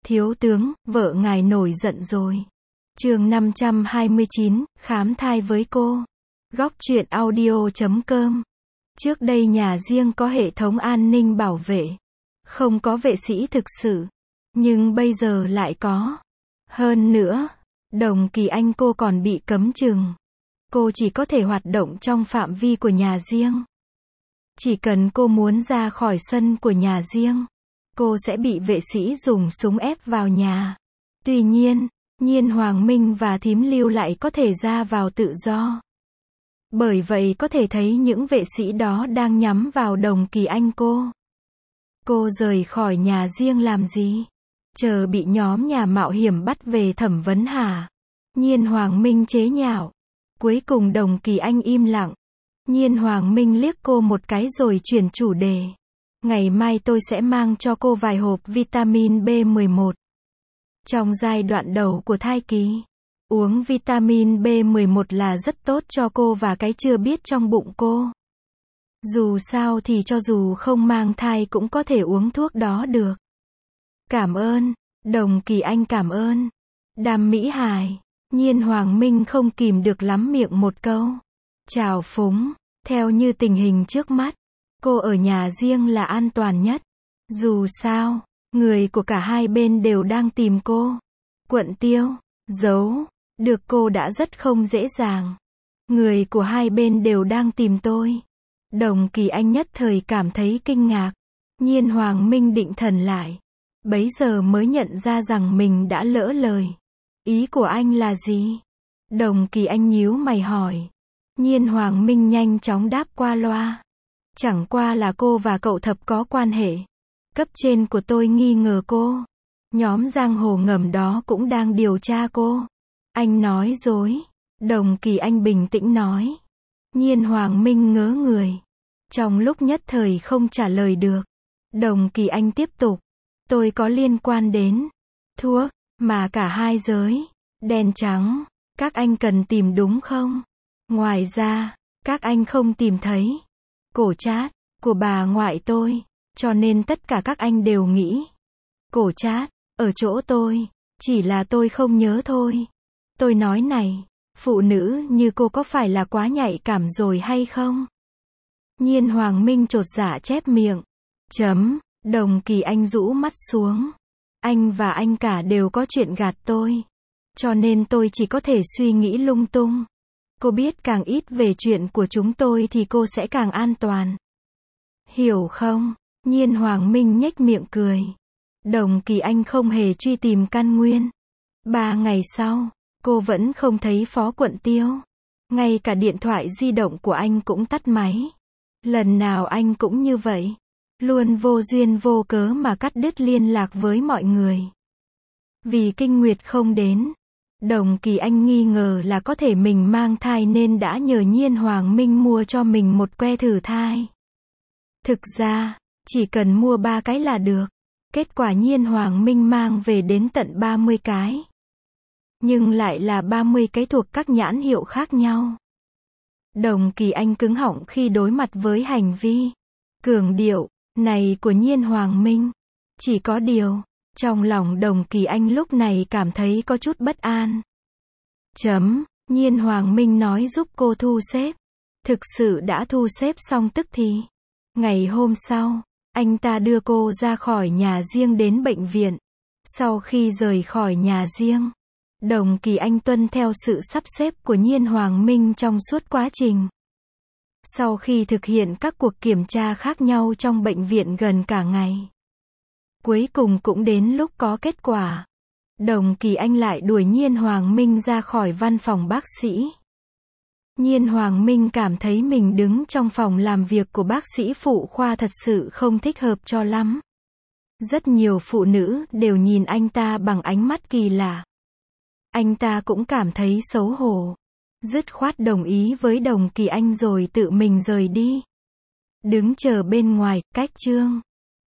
Thiếu tướng, vợ ngài nổi giận rồi. Chương 529, khám thai với cô. Góc truyện audio.com. Trước đây nhà riêng có hệ thống an ninh bảo vệ, không có vệ sĩ thực sự, nhưng bây giờ lại có. Hơn nữa, Đồng Kỳ Anh cô còn bị cấm chừng. Cô chỉ có thể hoạt động trong phạm vi của nhà riêng. Chỉ cần cô muốn ra khỏi sân của nhà riêng, cô sẽ bị vệ sĩ dùng súng ép vào nhà. Tuy nhiên, Nhiên Hoàng Minh và Thím Lưu lại có thể ra vào tự do. Bởi vậy có thể thấy những vệ sĩ đó đang nhắm vào Đồng Kỳ Anh cô. Cô rời khỏi nhà riêng làm gì? Chờ bị nhóm nhà mạo hiểm bắt về thẩm vấn hả? Nhiên Hoàng Minh chế nhạo. Cuối cùng Đồng Kỳ Anh im lặng. Nhiên Hoàng Minh liếc cô một cái rồi chuyển chủ đề. Ngày mai tôi sẽ mang cho cô vài hộp vitamin B11. Trong giai đoạn đầu của thai kỳ, uống vitamin B11 là rất tốt cho cô và cái chưa biết trong bụng cô. Dù sao thì cho dù không mang thai cũng có thể uống thuốc đó được. Cảm ơn, Đồng Kỳ Anh cảm ơn. Đàm Mỹ Hải, Nhiên Hoàng Minh không kìm được lắm miệng một câu. Chào phúng, theo như tình hình trước mắt, cô ở nhà riêng là an toàn nhất. Dù sao, người của cả hai bên đều đang tìm cô. Quận Tiêu, giấu được cô đã rất không dễ dàng. Người của hai bên đều đang tìm tôi. Đồng Kỳ Anh nhất thời cảm thấy kinh ngạc. Nhiên Hoàng Minh định thần lại. Bấy giờ mới nhận ra rằng mình đã lỡ lời. Ý của anh là gì? Đồng Kỳ Anh nhíu mày hỏi. Nhiên Hoàng Minh nhanh chóng đáp qua loa. Chẳng qua là cô và cậu Thập có quan hệ. Cấp trên của tôi nghi ngờ cô. Nhóm giang hồ ngầm đó cũng đang điều tra cô. Anh nói dối. Đồng Kỳ Anh bình tĩnh nói. Nhiên Hoàng Minh ngớ người. Trong lúc nhất thời không trả lời được. Đồng Kỳ Anh tiếp tục. Tôi có liên quan đến thuốc mà cả hai giới đen trắng các anh cần tìm đúng không? Ngoài ra, các anh không tìm thấy cổ trát của bà ngoại tôi, cho nên tất cả các anh đều nghĩ cổ trát ở chỗ tôi, chỉ là tôi không nhớ thôi. Tôi nói này, phụ nữ như cô có phải là quá nhạy cảm rồi hay không? Nhiên Hoàng Minh chột dạ chép miệng. Đồng Kỳ Anh rũ mắt xuống. Anh và anh cả đều có chuyện gạt tôi. Cho nên tôi chỉ có thể suy nghĩ lung tung. Cô biết càng ít về chuyện của chúng tôi thì cô sẽ càng an toàn. Hiểu không? Nhiên Hoàng Minh nhếch miệng cười. Đồng Kỳ Anh không hề truy tìm căn nguyên. 3 ngày sau, cô vẫn không thấy Phó Quận Tiêu. Ngay cả điện thoại di động của anh cũng tắt máy. Lần nào anh cũng như vậy. Luôn vô duyên vô cớ mà cắt đứt liên lạc với mọi người. Vì kinh nguyệt không đến, Đồng Kỳ Anh nghi ngờ là có thể mình mang thai nên đã nhờ Nhiên Hoàng Minh mua cho mình một que thử thai. Thực ra, chỉ cần mua 3 cái là được. Kết quả Nhiên Hoàng Minh mang về đến tận 30 cái. Nhưng lại là 30 cái thuộc các nhãn hiệu khác nhau. Đồng Kỳ Anh cứng họng khi đối mặt với hành vi cường điệu này của Nhiên Hoàng Minh. Chỉ có điều, trong lòng Đồng Kỳ Anh lúc này cảm thấy có chút bất an. Nhiên Hoàng Minh nói giúp cô thu xếp. Thực sự đã thu xếp xong tức thì. Ngày hôm sau, anh ta đưa cô ra khỏi nhà riêng đến bệnh viện. Sau khi rời khỏi nhà riêng, Đồng Kỳ Anh tuân theo sự sắp xếp của Nhiên Hoàng Minh trong suốt quá trình. Sau khi thực hiện các cuộc kiểm tra khác nhau trong bệnh viện gần cả ngày, cuối cùng cũng đến lúc có kết quả. Đồng Kỳ Anh lại đuổi Nhiên Hoàng Minh ra khỏi văn phòng bác sĩ. Nhiên Hoàng Minh cảm thấy mình đứng trong phòng làm việc của bác sĩ phụ khoa thật sự không thích hợp cho lắm. Rất nhiều phụ nữ đều nhìn anh ta bằng ánh mắt kỳ lạ. Anh ta cũng cảm thấy xấu hổ. Dứt khoát đồng ý với Đồng Kỳ Anh rồi tự mình rời đi. Đứng chờ bên ngoài, cách Trương